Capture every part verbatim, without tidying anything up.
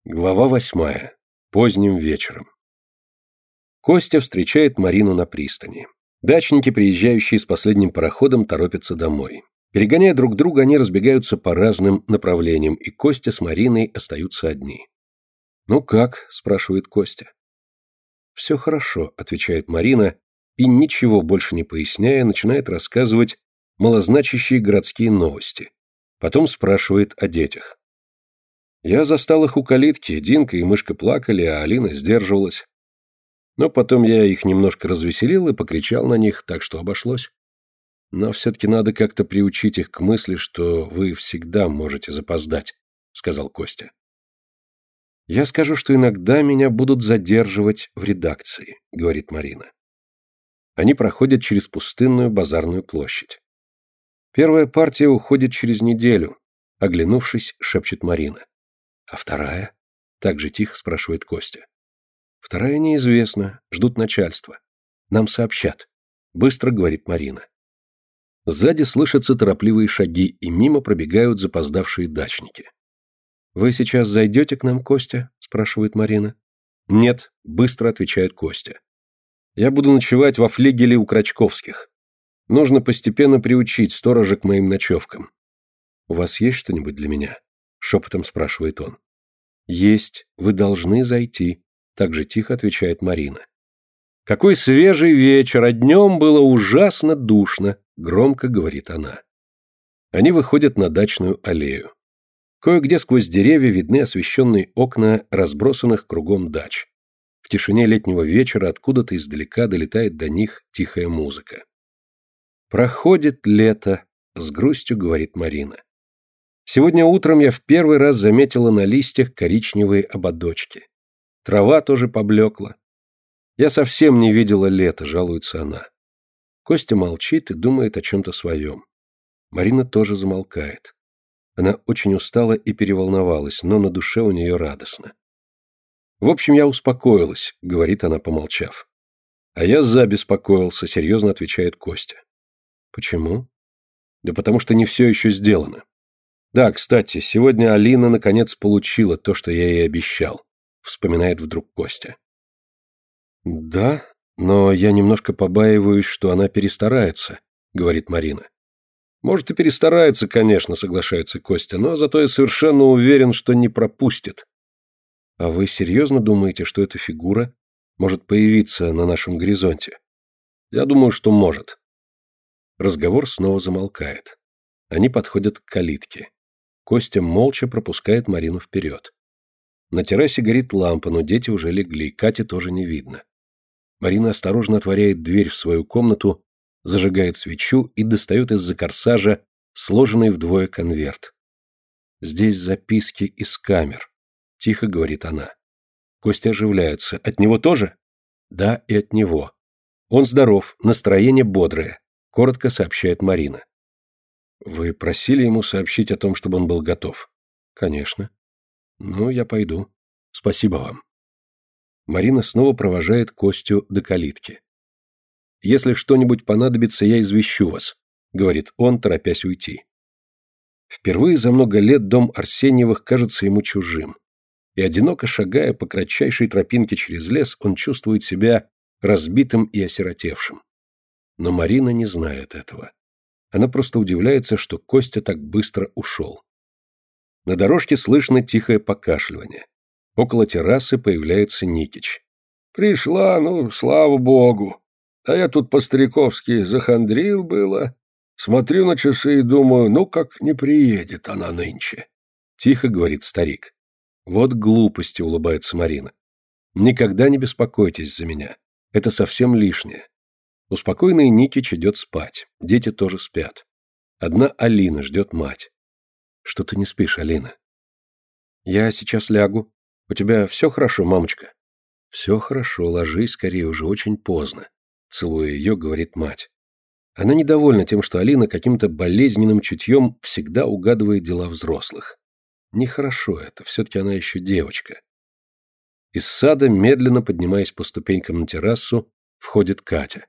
Глава восьмая. Поздним вечером. Костя встречает Марину на пристани. Дачники, приезжающие с последним пароходом, торопятся домой. Перегоняя друг друга, они разбегаются по разным направлениям, и Костя с Мариной остаются одни. «Ну как?» – спрашивает Костя. «Все хорошо», – отвечает Марина, и, ничего больше не поясняя, начинает рассказывать малозначащие городские новости. Потом спрашивает о детях. Я застал их у калитки, Динка и мышка плакали, а Алина сдерживалась. Но потом я их немножко развеселил и покричал на них, так что обошлось. Но все-таки надо как-то приучить их к мысли, что вы всегда можете запоздать, сказал Костя. Я скажу, что иногда меня будут задерживать в редакции, говорит Марина. Они проходят через пустынную базарную площадь. Первая партия уходит через неделю, оглянувшись, шепчет Марина. А вторая? Так же тихо спрашивает Костя. Вторая неизвестна, ждут начальства. Нам сообщат. Быстро говорит Марина. Сзади слышатся торопливые шаги, и мимо пробегают запоздавшие дачники. Вы сейчас зайдете к нам, Костя? Спрашивает Марина. Нет, быстро отвечает Костя. Я буду ночевать во флигеле у Крачковских. Нужно постепенно приучить сторожа к моим ночевкам. У вас есть что-нибудь для меня? Шепотом спрашивает он. Есть, вы должны зайти, так же тихо отвечает Марина. Какой свежий вечер, а днем было ужасно душно, громко говорит она. Они выходят на дачную аллею. Кое-где сквозь деревья видны освещенные окна разбросанных кругом дач. В тишине летнего вечера откуда-то издалека долетает до них тихая музыка. Проходит лето, с грустью говорит Марина. Сегодня утром я в первый раз заметила на листьях коричневые ободочки. Трава тоже поблекла. Я совсем не видела лета, жалуется она. Костя молчит и думает о чем-то своем. Марина тоже замолкает. Она очень устала и переволновалась, но на душе у нее радостно. В общем, я успокоилась, говорит она, помолчав. А я забеспокоился, серьезно отвечает Костя. Почему? Да потому что не все еще сделано. Да, кстати, сегодня Алина наконец получила то, что я ей обещал, вспоминает вдруг Костя. Да, но я немножко побаиваюсь, что она перестарается, говорит Марина. Может, и перестарается, конечно, соглашается Костя, но зато я совершенно уверен, что не пропустит. А вы серьезно думаете, что эта фигура может появиться на нашем горизонте? Я думаю, что может. Разговор снова замолкает. Они подходят к калитке. Костя молча пропускает Марину вперед. На террасе горит лампа, но дети уже легли, Кати тоже не видно. Марина осторожно отворяет дверь в свою комнату, зажигает свечу и достает из-за корсажа сложенный вдвое конверт. «Здесь записки из камер», — тихо говорит она. Костя оживляется. «От него тоже?» «Да, и от него. Он здоров, настроение бодрое», — коротко сообщает Марина. «Вы просили ему сообщить о том, чтобы он был готов?» «Конечно». «Ну, я пойду. Спасибо вам». Марина снова провожает Костю до калитки. «Если что-нибудь понадобится, я извещу вас», — говорит он, торопясь уйти. Впервые за много лет дом Арсеньевых кажется ему чужим, и, одиноко шагая по кратчайшей тропинке через лес, он чувствует себя разбитым и осиротевшим. Но Марина не знает этого. Она просто удивляется, что Костя так быстро ушел. На дорожке слышно тихое покашливание. Около террасы появляется Никич. «Пришла, ну, слава богу. А я тут по-стариковски захандрил было. Смотрю на часы и думаю, ну как не приедет она нынче». Тихо говорит старик. «Вот глупости», — улыбается Марина. «Никогда не беспокойтесь за меня. Это совсем лишнее». Успокоенный Никич идет спать. Дети тоже спят. Одна Алина ждет мать. «Что ты не спишь, Алина?» «Я сейчас лягу. У тебя все хорошо, мамочка?» «Все хорошо, ложись скорее, уже очень поздно», — целуя ее, говорит мать. Она недовольна тем, что Алина каким-то болезненным чутьем всегда угадывает дела взрослых. Нехорошо это, все-таки она еще девочка. Из сада, медленно поднимаясь по ступенькам на террасу, входит Катя.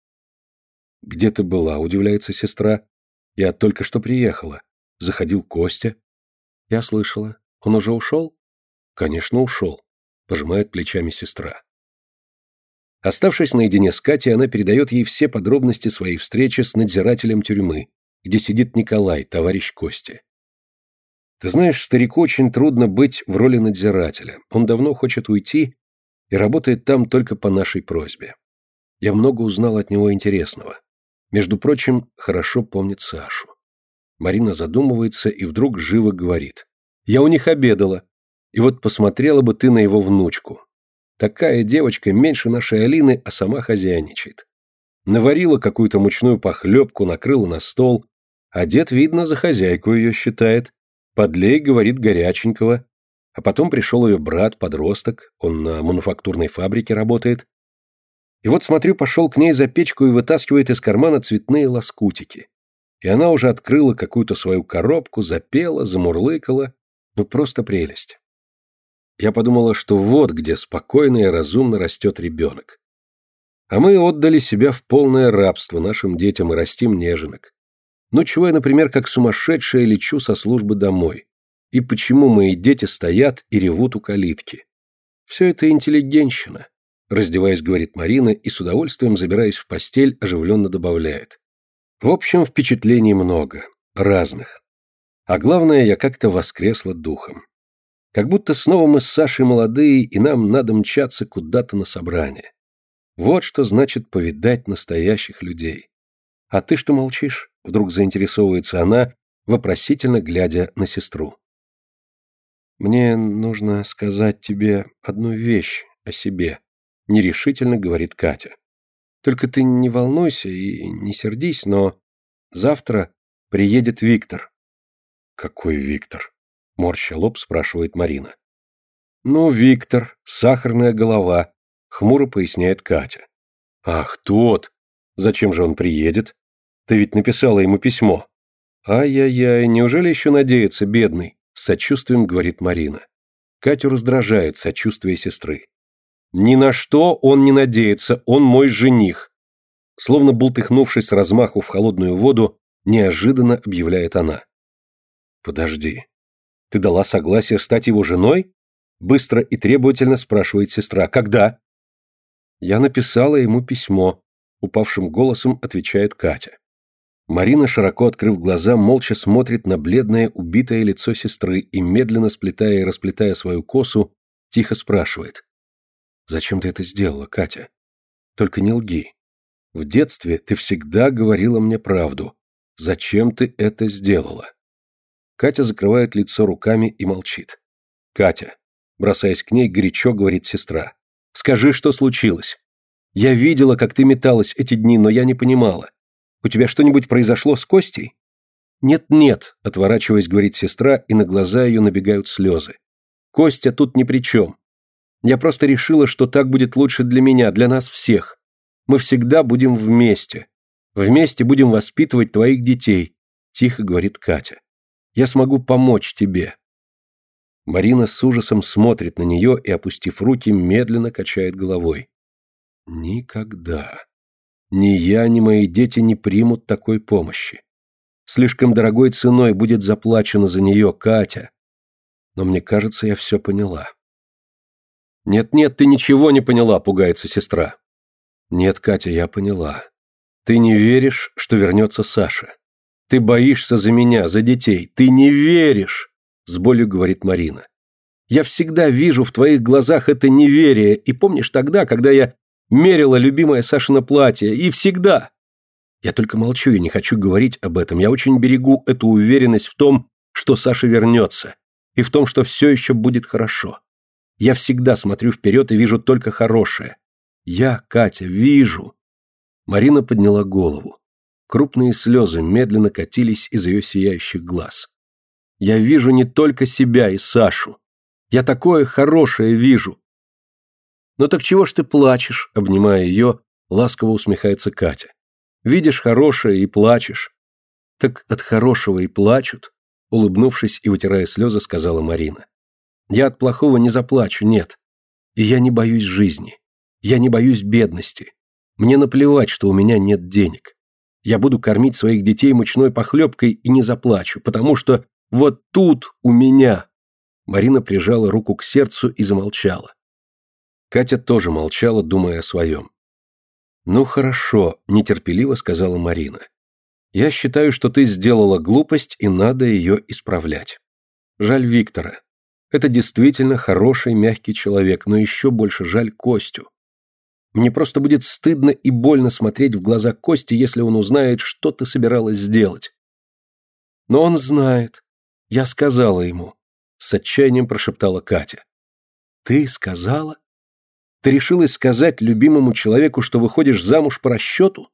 «Где ты была?» — удивляется сестра. «Я только что приехала. Заходил Костя». «Я слышала. Он уже ушел?» Конечно, ушел, пожимает плечами сестра. Оставшись наедине с Катей, она передает ей все подробности своей встречи с надзирателем тюрьмы, где сидит Николай, товарищ Кости. Ты знаешь, старику очень трудно быть в роли надзирателя. Он давно хочет уйти и работает там только по нашей просьбе. Я много узнал от него интересного. Между прочим, хорошо помнит Сашу. Марина задумывается и вдруг живо говорит. Я у них обедала. И вот посмотрела бы ты на его внучку. Такая девочка меньше нашей Алины, а сама хозяйничает. Наварила какую-то мучную похлебку, накрыла на стол. А дед, видно, за хозяйку ее считает. Подлей, говорит, горяченького. А потом пришел ее брат, подросток. Он на мануфактурной фабрике работает. И вот, смотрю, пошел к ней за печку и вытаскивает из кармана цветные лоскутики. И она уже открыла какую-то свою коробку, запела, замурлыкала. Ну, просто прелесть. Я подумала, что вот где спокойно и разумно растет ребенок. А мы отдали себя в полное рабство нашим детям и растим неженок. Ну, чего я, например, как сумасшедшая лечу со службы домой? И почему мои дети стоят и ревут у калитки? Все это интеллигентщина. Раздеваясь, говорит Марина, и с удовольствием, забираясь в постель, оживленно добавляет. В общем, впечатлений много, разных. А главное, я как-то воскресла духом. Как будто снова мы с Сашей молодые, и нам надо мчаться куда-то на собрание. Вот что значит повидать настоящих людей. А ты что молчишь? Вдруг заинтересовывается она, вопросительно глядя на сестру. Мне нужно сказать тебе одну вещь о себе, нерешительно говорит Катя. Только ты не волнуйся и не сердись, но завтра приедет Виктор. Какой Виктор? Морща лоб, спрашивает Марина. Ну, Виктор, сахарная голова, хмуро поясняет Катя. Ах, тот! Зачем же он приедет? Ты ведь написала ему письмо. Ай-яй-яй, неужели еще надеется, бедный? С сочувствием говорит Марина. Катю раздражает сочувствие сестры. Ни на что он не надеется, он мой жених. Словно бултыхнувшись с размаху в холодную воду, неожиданно объявляет она. Подожди. Ты дала согласие стать его женой? Быстро и требовательно спрашивает сестра. Когда? Я написала ему письмо, упавшим голосом отвечает Катя. Марина, широко открыв глаза, молча смотрит на бледное, убитое лицо сестры и, медленно сплетая и расплетая свою косу, тихо спрашивает. Зачем ты это сделала, Катя? Только не лги. В детстве ты всегда говорила мне правду. Зачем ты это сделала? Катя закрывает лицо руками и молчит. Катя, бросаясь к ней, горячо говорит сестра. Скажи, что случилось. Я видела, как ты металась эти дни, но я не понимала. У тебя что-нибудь произошло с Костей? Нет-нет, отворачиваясь, говорит сестра, и на глаза ее набегают слезы. Костя тут ни при чем. Я просто решила, что так будет лучше для меня, для нас всех. Мы всегда будем вместе. Вместе будем воспитывать твоих детей, тихо говорит Катя. Я смогу помочь тебе. Марина с ужасом смотрит на нее и, опустив руки, медленно качает головой. Никогда. Ни я, ни мои дети не примут такой помощи. Слишком дорогой ценой будет заплачено за нее, Катя. Но мне кажется, я все поняла. Нет-нет, ты ничего не поняла, пугается сестра. Нет, Катя, я поняла. Ты не веришь, что вернется Саша. Ты боишься за меня, за детей. Ты не веришь, с болью говорит Марина. Я всегда вижу в твоих глазах это неверие, и помнишь тогда, когда я мерила любимое Сашино платье, и всегда. Я только молчу и не хочу говорить об этом. Я очень берегу эту уверенность в том, что Саша вернется, и в том, что все еще будет хорошо. Я всегда смотрю вперед и вижу только хорошее. Я, Катя, вижу. Марина подняла голову. Крупные слезы медленно катились из ее сияющих глаз. Я вижу не только себя и Сашу. Я такое хорошее вижу. «Ну так чего ж ты плачешь?» — обнимая ее, ласково усмехается Катя. «Видишь хорошее и плачешь». «Так от хорошего и плачут», — улыбнувшись и вытирая слезы, сказала Марина. «Я от плохого не заплачу, нет. И я не боюсь жизни. Я не боюсь бедности. Мне наплевать, что у меня нет денег. Я буду кормить своих детей мучной похлебкой и не заплачу, потому что вот тут у меня...» Марина прижала руку к сердцу и замолчала. Катя тоже молчала, думая о своем. «Ну хорошо», — нетерпеливо сказала Марина. «Я считаю, что ты сделала глупость, и надо ее исправлять. Жаль Виктора. Это действительно хороший, мягкий человек, но еще больше жаль Костю. Мне просто будет стыдно и больно смотреть в глаза Кости, если он узнает, что ты собиралась сделать». «Но он знает. Я сказала ему», — с отчаянием прошептала Катя. «Ты сказала? Ты решилась сказать любимому человеку, что выходишь замуж по расчету?»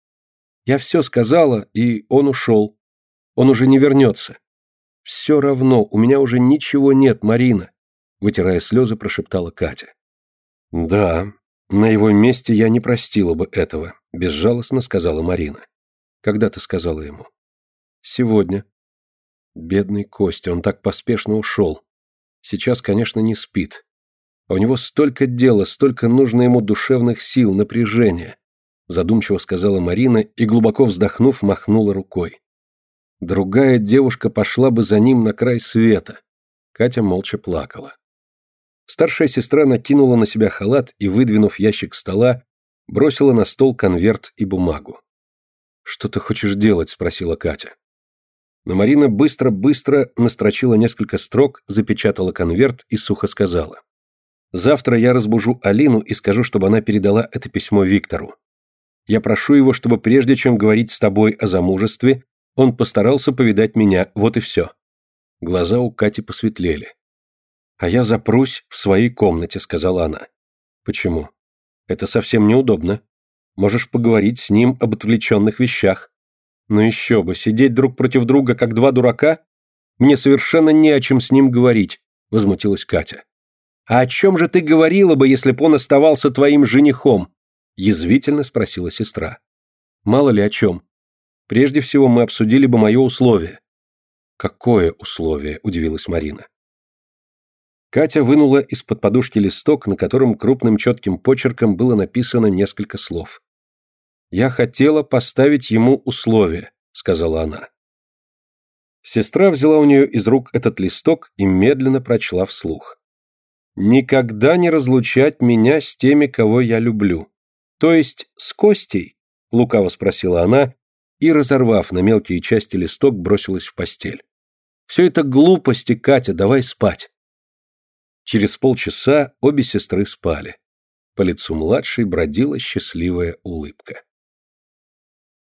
«Я все сказала, и он ушел. Он уже не вернется». «Все равно, у меня уже ничего нет, Марина», — вытирая слезы, прошептала Катя. «Да, на его месте я не простила бы этого», — безжалостно сказала Марина. «Когда ты сказала ему?» «Сегодня». Бедный Костя, он так поспешно ушел. Сейчас, конечно, не спит. А у него столько дела, столько нужно ему душевных сил, напряжения, задумчиво сказала Марина и, глубоко вздохнув, махнула рукой. Другая девушка пошла бы за ним на край света. Катя молча плакала. Старшая сестра накинула на себя халат и, выдвинув ящик стола, бросила на стол конверт и бумагу. «Что ты хочешь делать?» – спросила Катя. Но Марина быстро-быстро настрочила несколько строк, запечатала конверт и сухо сказала. «Завтра я разбужу Алину и скажу, чтобы она передала это письмо Виктору. Я прошу его, чтобы прежде чем говорить с тобой о замужестве, он постарался повидать меня, вот и все». Глаза у Кати посветлели. «А я запрусь в своей комнате», — сказала она. «Почему? Это совсем неудобно. Можешь поговорить с ним об отвлеченных вещах. Но еще бы, сидеть друг против друга, как два дурака? Мне совершенно не о чем с ним говорить», — возмутилась Катя. «А о чем же ты говорила бы, если бы он оставался твоим женихом?» — язвительно спросила сестра. «Мало ли о чем. Прежде всего мы обсудили бы мое условие». «Какое условие?» – удивилась Марина. Катя вынула из-под подушки листок, на котором крупным четким почерком было написано несколько слов. «Я хотела поставить ему условие», – сказала она. Сестра взяла у нее из рук этот листок и медленно прочла вслух. «Никогда не разлучать меня с теми, кого я люблю. То есть с Костей?» – лукаво спросила она, и, разорвав на мелкие части листок, бросилась в постель. «Все это глупости, Катя, давай спать». Через полчаса обе сестры спали. По лицу младшей бродила счастливая улыбка.